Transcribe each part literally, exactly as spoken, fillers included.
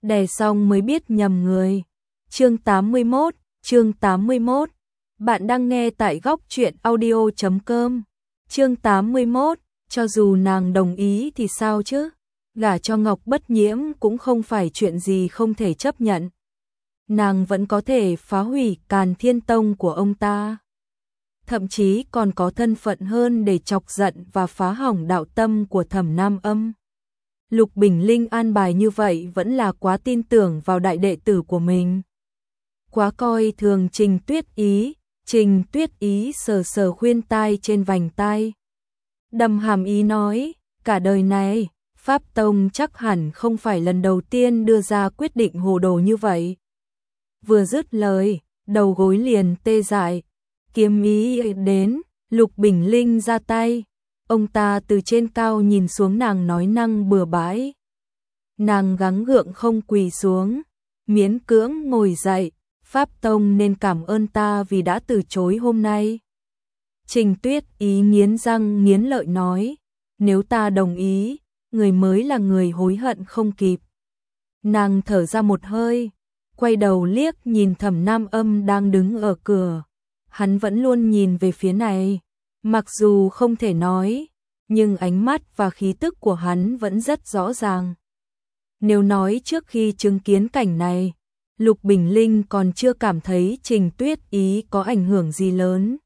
đè xong mới biết nhầm người. Chương tám mươi mốt, chương tám mươi mốt. Bạn đang nghe tại góc truyện audio chấm com. Chương tám mươi mốt, cho dù nàng đồng ý thì sao chứ? Gả cho Ngọc Bất Nhiễm cũng không phải chuyện gì không thể chấp nhận. Nàng vẫn có thể phá hủy Càn Thiên Tông của ông ta. Thậm chí còn có thân phận hơn để chọc giận và phá hỏng đạo tâm của Thẩm Nam Âm. Lục Bình Linh an bài như vậy vẫn là quá tin tưởng vào đại đệ tử của mình. Quá coi thường Trình Tuyết Ý. Trình Tuyết Ý sờ sờ khuyên tai trên vành tai. Đầm hàm ý nói, cả đời này, Pháp Tông chắc hẳn không phải lần đầu tiên đưa ra quyết định hồ đồ như vậy. Vừa dứt lời, đầu gối liền tê dại. Kiếm ý đến, Lục Bình Linh ra tay. Ông ta từ trên cao nhìn xuống nàng nói năng bừa bãi. Nàng gắng gượng không quỳ xuống, miễn cưỡng ngồi dậy. Pháp Tông nên cảm ơn ta vì đã từ chối hôm nay. Trình Tuyết Ý nghiến răng nghiến lợi nói, nếu ta đồng ý, người mới là người hối hận không kịp. Nàng thở ra một hơi, quay đầu liếc nhìn Thẩm Nam Âm đang đứng ở cửa. Hắn vẫn luôn nhìn về phía này, mặc dù không thể nói, nhưng ánh mắt và khí tức của hắn vẫn rất rõ ràng. Nếu nói trước khi chứng kiến cảnh này, Lục Bình Linh còn chưa cảm thấy Trình Tuyết Ý có ảnh hưởng gì lớn.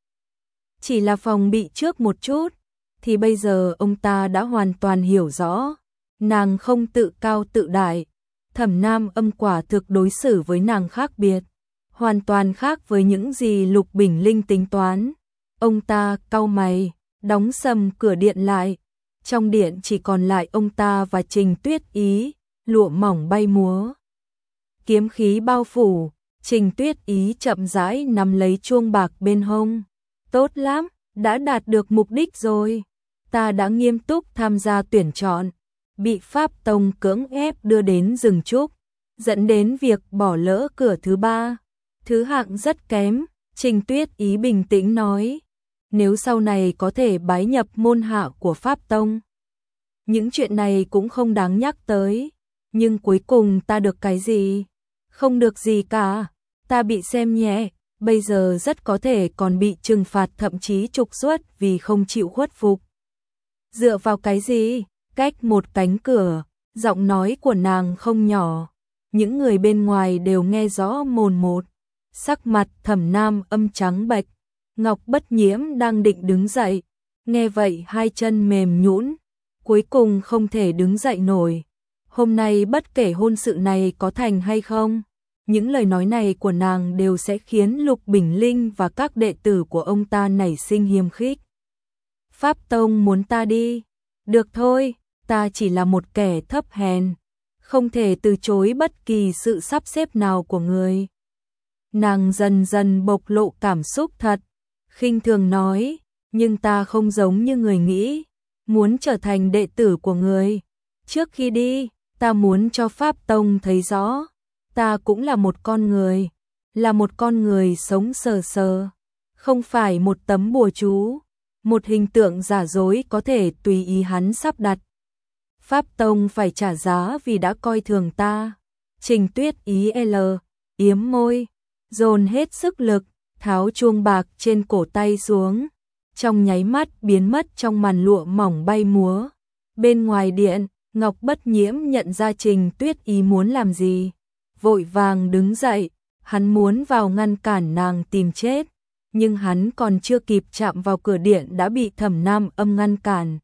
Chỉ là phòng bị trước một chút, thì bây giờ ông ta đã hoàn toàn hiểu rõ. Nàng không tự cao tự đại. Thẩm Nam Âm quả thực đối xử với nàng khác biệt. Hoàn toàn khác với những gì Lục Bình Linh tính toán. Ông ta cau mày, đóng sầm cửa điện lại. Trong điện chỉ còn lại ông ta và Trình Tuyết Ý, lụa mỏng bay múa. Kiếm khí bao phủ, Trình Tuyết Ý chậm rãi nắm lấy chuông bạc bên hông. Tốt lắm, đã đạt được mục đích rồi. Ta đã nghiêm túc tham gia tuyển chọn, bị Pháp Tông cưỡng ép đưa đến rừng trúc, dẫn đến việc bỏ lỡ cửa thứ ba. Thứ hạng rất kém, Trình Tuyết Ý bình tĩnh nói. Nếu sau này có thể bái nhập môn hạ của Pháp Tông, những chuyện này cũng không đáng nhắc tới. Nhưng cuối cùng ta được cái gì? Không được gì cả. Ta bị xem nhẹ, bây giờ rất có thể còn bị trừng phạt thậm chí trục xuất vì không chịu khuất phục. Dựa vào cái gì? Cách một cánh cửa, giọng nói của nàng không nhỏ. Những người bên ngoài đều nghe rõ mồn một. Sắc mặt Thẩm Nam Âm trắng bệch. Ngọc Bất Nhiễm đang định đứng dậy. Nghe vậy hai chân mềm nhũn, cuối cùng không thể đứng dậy nổi. Hôm nay bất kể hôn sự này có thành hay không, những lời nói này của nàng đều sẽ khiến Lục Bình Linh và các đệ tử của ông ta nảy sinh hiềm khích. Pháp Tông muốn ta đi. Được thôi, ta chỉ là một kẻ thấp hèn, không thể từ chối bất kỳ sự sắp xếp nào của người. Nàng dần dần bộc lộ cảm xúc thật, khinh thường nói, nhưng ta không giống như người nghĩ, muốn trở thành đệ tử của người. Trước khi đi, ta muốn cho Pháp Tông thấy rõ, ta cũng là một con người, là một con người sống sờ sờ, không phải một tấm bùa chú, một hình tượng giả dối có thể tùy ý hắn sắp đặt. Pháp Tông phải trả giá vì đã coi thường ta. Trình Tuyết Ý L, yếm môi, dồn hết sức lực, tháo chuông bạc trên cổ tay xuống, trong nháy mắt biến mất trong màn lụa mỏng bay múa. Bên ngoài điện, Ngọc Bất Nhiễm nhận ra Trình Tuyết Ý muốn làm gì, vội vàng đứng dậy, hắn muốn vào ngăn cản nàng tìm chết, nhưng hắn còn chưa kịp chạm vào cửa điện đã bị Thẩm Nam Âm ngăn cản.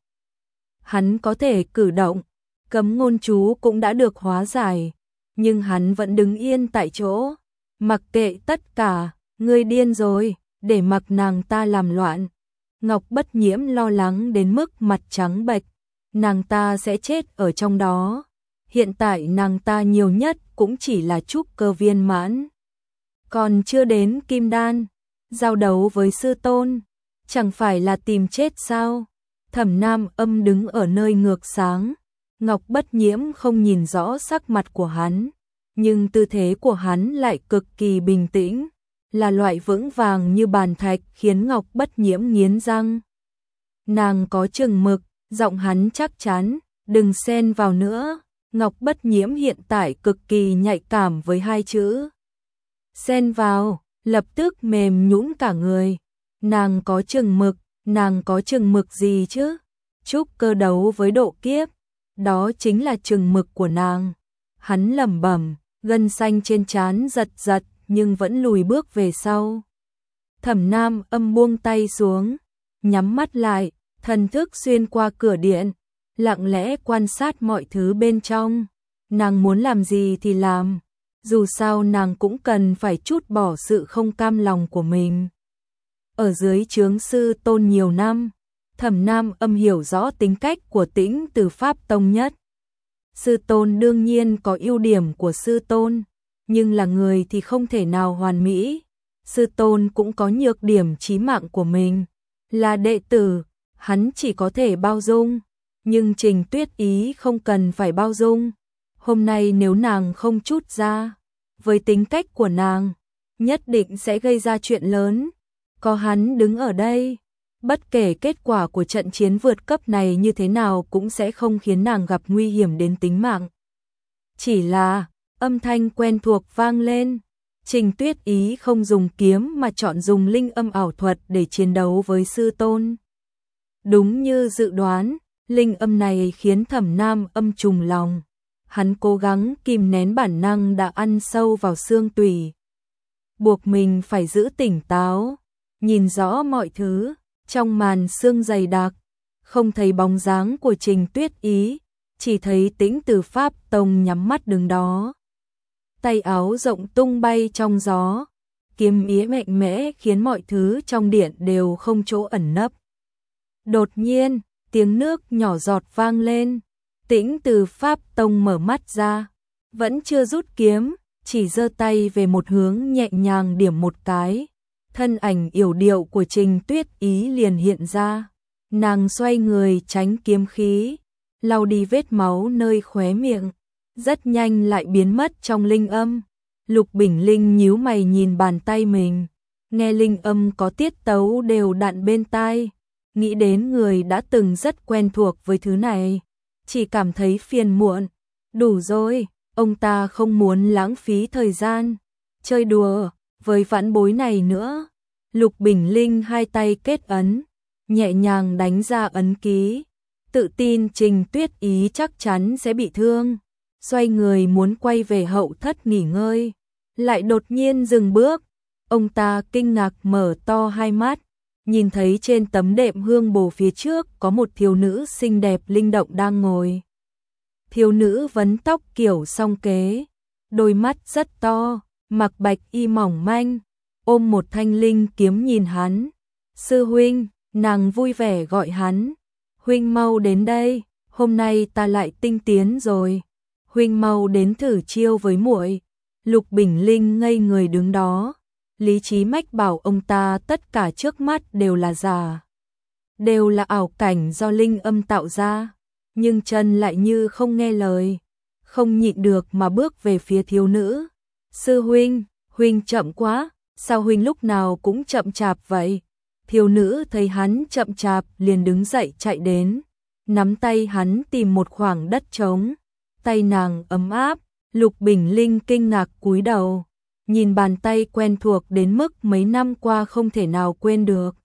Hắn có thể cử động, cấm ngôn chú cũng đã được hóa giải, nhưng hắn vẫn đứng yên tại chỗ, mặc kệ tất cả. Ngươi điên rồi, để mặc nàng ta làm loạn. Ngọc Bất Nhiễm lo lắng đến mức mặt trắng bệch, nàng ta sẽ chết ở trong đó. Hiện tại nàng ta nhiều nhất cũng chỉ là trúc cơ viên mãn, còn chưa đến kim đan. Giao đấu với sư tôn, chẳng phải là tìm chết sao? Thẩm Nam Âm đứng ở nơi ngược sáng, Ngọc Bất Nhiễm không nhìn rõ sắc mặt của hắn, nhưng tư thế của hắn lại cực kỳ bình tĩnh, là loại vững vàng như bàn thạch khiến Ngọc Bất Nhiễm nghiến răng. Nàng có chừng mực, giọng hắn chắc chắn, đừng xen vào nữa. Ngọc Bất Nhiễm hiện tại cực kỳ nhạy cảm với hai chữ xen vào, lập tức mềm nhũn cả người. Nàng có chừng mực, nàng có chừng mực gì chứ? Trúc Cơ đấu với độ kiếp, đó chính là chừng mực của nàng. Hắn lẩm bẩm, gân xanh trên trán giật giật nhưng vẫn lùi bước về sau. Thẩm Nam Âm buông tay xuống, nhắm mắt lại, thần thức xuyên qua cửa điện, lặng lẽ quan sát mọi thứ bên trong. Nàng muốn làm gì thì làm, dù sao nàng cũng cần phải trút bỏ sự không cam lòng của mình. Ở dưới trướng sư tôn nhiều năm, Thẩm Nam Âm hiểu rõ tính cách của Tĩnh Từ Pháp Tông nhất. Sư tôn đương nhiên có ưu điểm của sư tôn, nhưng là người thì không thể nào hoàn mỹ. Sư tôn cũng có nhược điểm chí mạng của mình. Là đệ tử, hắn chỉ có thể bao dung, nhưng Trình Tuyết Ý không cần phải bao dung. Hôm nay nếu nàng không trút ra, với tính cách của nàng, nhất định sẽ gây ra chuyện lớn. Có hắn đứng ở đây, bất kể kết quả của trận chiến vượt cấp này như thế nào cũng sẽ không khiến nàng gặp nguy hiểm đến tính mạng. Chỉ là, âm thanh quen thuộc vang lên. Trình Tuyết Ý không dùng kiếm mà chọn dùng linh âm ảo thuật để chiến đấu với sư tôn. Đúng như dự đoán, linh âm này khiến Thẩm Nam Âm trùng lòng. Hắn cố gắng kìm nén bản năng đã ăn sâu vào xương tủy, buộc mình phải giữ tỉnh táo, nhìn rõ mọi thứ. Trong màn sương dày đặc, không thấy bóng dáng của Trình Tuyết Ý, chỉ thấy Tĩnh Từ Pháp Tông nhắm mắt đứng đó. Tay áo rộng tung bay trong gió, kiếm ý mạnh mẽ khiến mọi thứ trong điện đều không chỗ ẩn nấp. Đột nhiên, tiếng nước nhỏ giọt vang lên, Tĩnh Từ Pháp Tông mở mắt ra, vẫn chưa rút kiếm, chỉ giơ tay về một hướng nhẹ nhàng điểm một cái. Thân ảnh yểu điệu của Trình Tuyết Ý liền hiện ra, nàng xoay người tránh kiếm khí, lau đi vết máu nơi khóe miệng, rất nhanh lại biến mất trong linh âm. Lục Bình Linh nhíu mày nhìn bàn tay mình, nghe linh âm có tiết tấu đều đặn bên tai, nghĩ đến người đã từng rất quen thuộc với thứ này, chỉ cảm thấy phiền muộn. Đủ rồi, ông ta không muốn lãng phí thời gian chơi đùa với vãn bối này nữa. Lục Bình Linh hai tay kết ấn, nhẹ nhàng đánh ra ấn ký, tự tin Trình Tuyết Ý chắc chắn sẽ bị thương. Xoay người muốn quay về hậu thất nghỉ ngơi, lại đột nhiên dừng bước. Ông ta kinh ngạc mở to hai mắt, nhìn thấy trên tấm đệm hương bồ phía trước có một thiếu nữ xinh đẹp linh động đang ngồi. Thiếu nữ vấn tóc kiểu song kế, đôi mắt rất to, mặc bạch y mỏng manh, ôm một thanh linh kiếm nhìn hắn. Sư huynh, nàng vui vẻ gọi hắn. Huynh mau đến đây, hôm nay ta lại tinh tiến rồi. Huynh mau đến thử chiêu với muội. Lục Bình Linh ngây người đứng đó. Lý trí mách bảo ông ta tất cả trước mắt đều là giả, đều là ảo cảnh do linh âm tạo ra. Nhưng chân lại như không nghe lời, không nhịn được mà bước về phía thiếu nữ. Sư huynh, huynh chậm quá, sao huynh lúc nào cũng chậm chạp vậy? Thiếu nữ thấy hắn chậm chạp liền đứng dậy chạy đến, nắm tay hắn tìm một khoảng đất trống. Tay nàng ấm áp, Lục Bình Linh kinh ngạc cúi đầu, nhìn bàn tay quen thuộc đến mức mấy năm qua không thể nào quên được.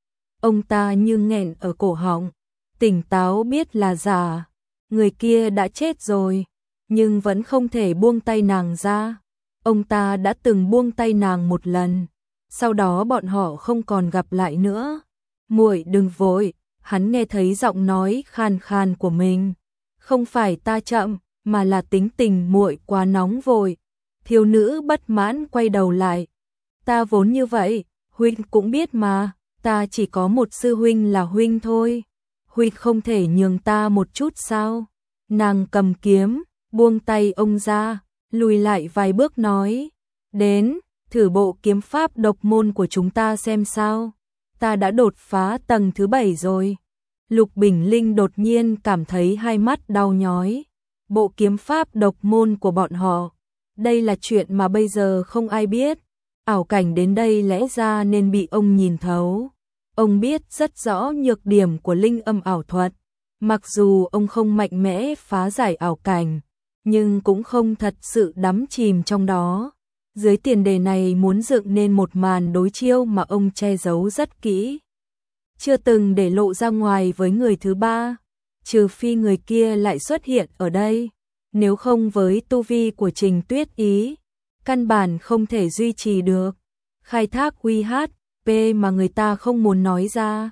Ông ta như nghẹn ở cổ họng, tỉnh táo biết là giả, người kia đã chết rồi, nhưng vẫn không thể buông tay nàng ra. Ông ta đã từng buông tay nàng một lần, sau đó bọn họ không còn gặp lại nữa. Muội đừng vội, hắn nghe thấy giọng nói khàn khàn của mình. Không phải ta chậm, mà là tính tình muội quá nóng vội. Thiếu nữ bất mãn quay đầu lại. Ta vốn như vậy, huynh cũng biết mà, ta chỉ có một sư huynh là huynh thôi. Huynh không thể nhường ta một chút sao? Nàng cầm kiếm, buông tay ông ra, lùi lại vài bước nói. Đến, thử bộ kiếm pháp độc môn của chúng ta xem sao. Ta đã đột phá tầng thứ bảy rồi. Lục Bình Linh đột nhiên cảm thấy hai mắt đau nhói. Bộ kiếm pháp độc môn của bọn họ, đây là chuyện mà bây giờ không ai biết. Ảo cảnh đến đây lẽ ra nên bị ông nhìn thấu. Ông biết rất rõ nhược điểm của linh âm ảo thuật. Mặc dù ông không mạnh mẽ phá giải ảo cảnh, nhưng cũng không thật sự đắm chìm trong đó. Dưới tiền đề này muốn dựng nên một màn đối chiêu mà ông che giấu rất kỹ, chưa từng để lộ ra ngoài với người thứ ba, trừ phi người kia lại xuất hiện ở đây. Nếu không với tu vi của Trình Tuyết Ý, căn bản không thể duy trì được. Khai thác u hát pê mà người ta không muốn nói ra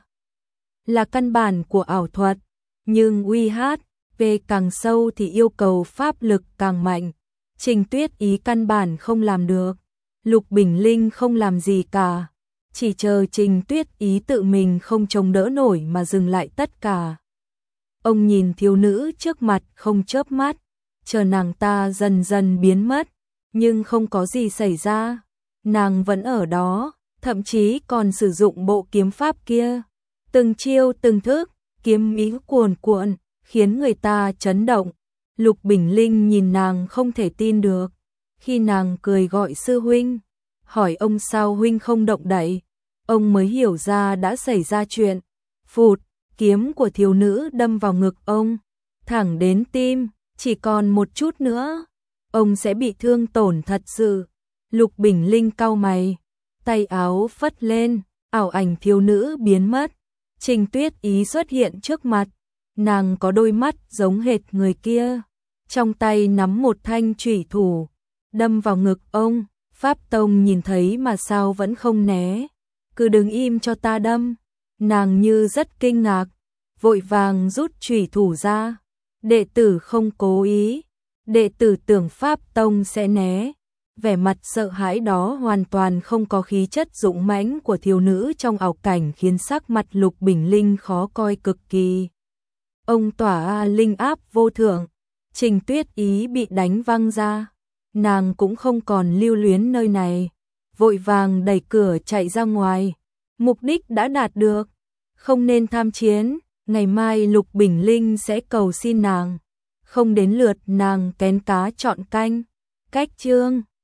là căn bản của ảo thuật, nhưng u hát pê càng sâu thì yêu cầu pháp lực càng mạnh. Trình Tuyết Ý căn bản không làm được. Lục Bình Linh không làm gì cả, chỉ chờ Trình Tuyết Ý tự mình không chống đỡ nổi mà dừng lại tất cả. Ông nhìn thiếu nữ trước mặt không chớp mắt, chờ nàng ta dần dần biến mất, nhưng không có gì xảy ra. Nàng vẫn ở đó, thậm chí còn sử dụng bộ kiếm pháp kia. Từng chiêu từng thức, kiếm ý cuồn cuộn, khiến người ta chấn động. Lục Bình Linh nhìn nàng không thể tin được. Khi nàng cười gọi sư huynh, hỏi ông sao huynh không động đậy, ông mới hiểu ra đã xảy ra chuyện. Phụt, kiếm của thiếu nữ đâm vào ngực ông, thẳng đến tim, chỉ còn một chút nữa, ông sẽ bị thương tổn thật sự. Lục Bình Linh cau mày, tay áo phất lên, ảo ảnh thiếu nữ biến mất. Trình Tuyết Ý xuất hiện trước mặt, nàng có đôi mắt giống hệt người kia, trong tay nắm một thanh chủy thủ, đâm vào ngực ông. Pháp Tông nhìn thấy mà sao vẫn không né, cứ đứng im cho ta đâm. Nàng như rất kinh ngạc, vội vàng rút chủy thủ ra. Đệ tử không cố ý, đệ tử tưởng Pháp Tông sẽ né. Vẻ mặt sợ hãi đó hoàn toàn không có khí chất dũng mãnh của thiếu nữ trong ảo cảnh, khiến sắc mặt Lục Bình Linh khó coi cực kỳ. Ông tỏa linh áp vô thượng, Trình Tuyết Ý bị đánh văng ra, nàng cũng không còn lưu luyến nơi này, vội vàng đẩy cửa chạy ra ngoài. Mục đích đã đạt được, không nên tham chiến, ngày mai Lục Bình Linh sẽ cầu xin nàng, không đến lượt nàng kén cá chọn canh. Cách chương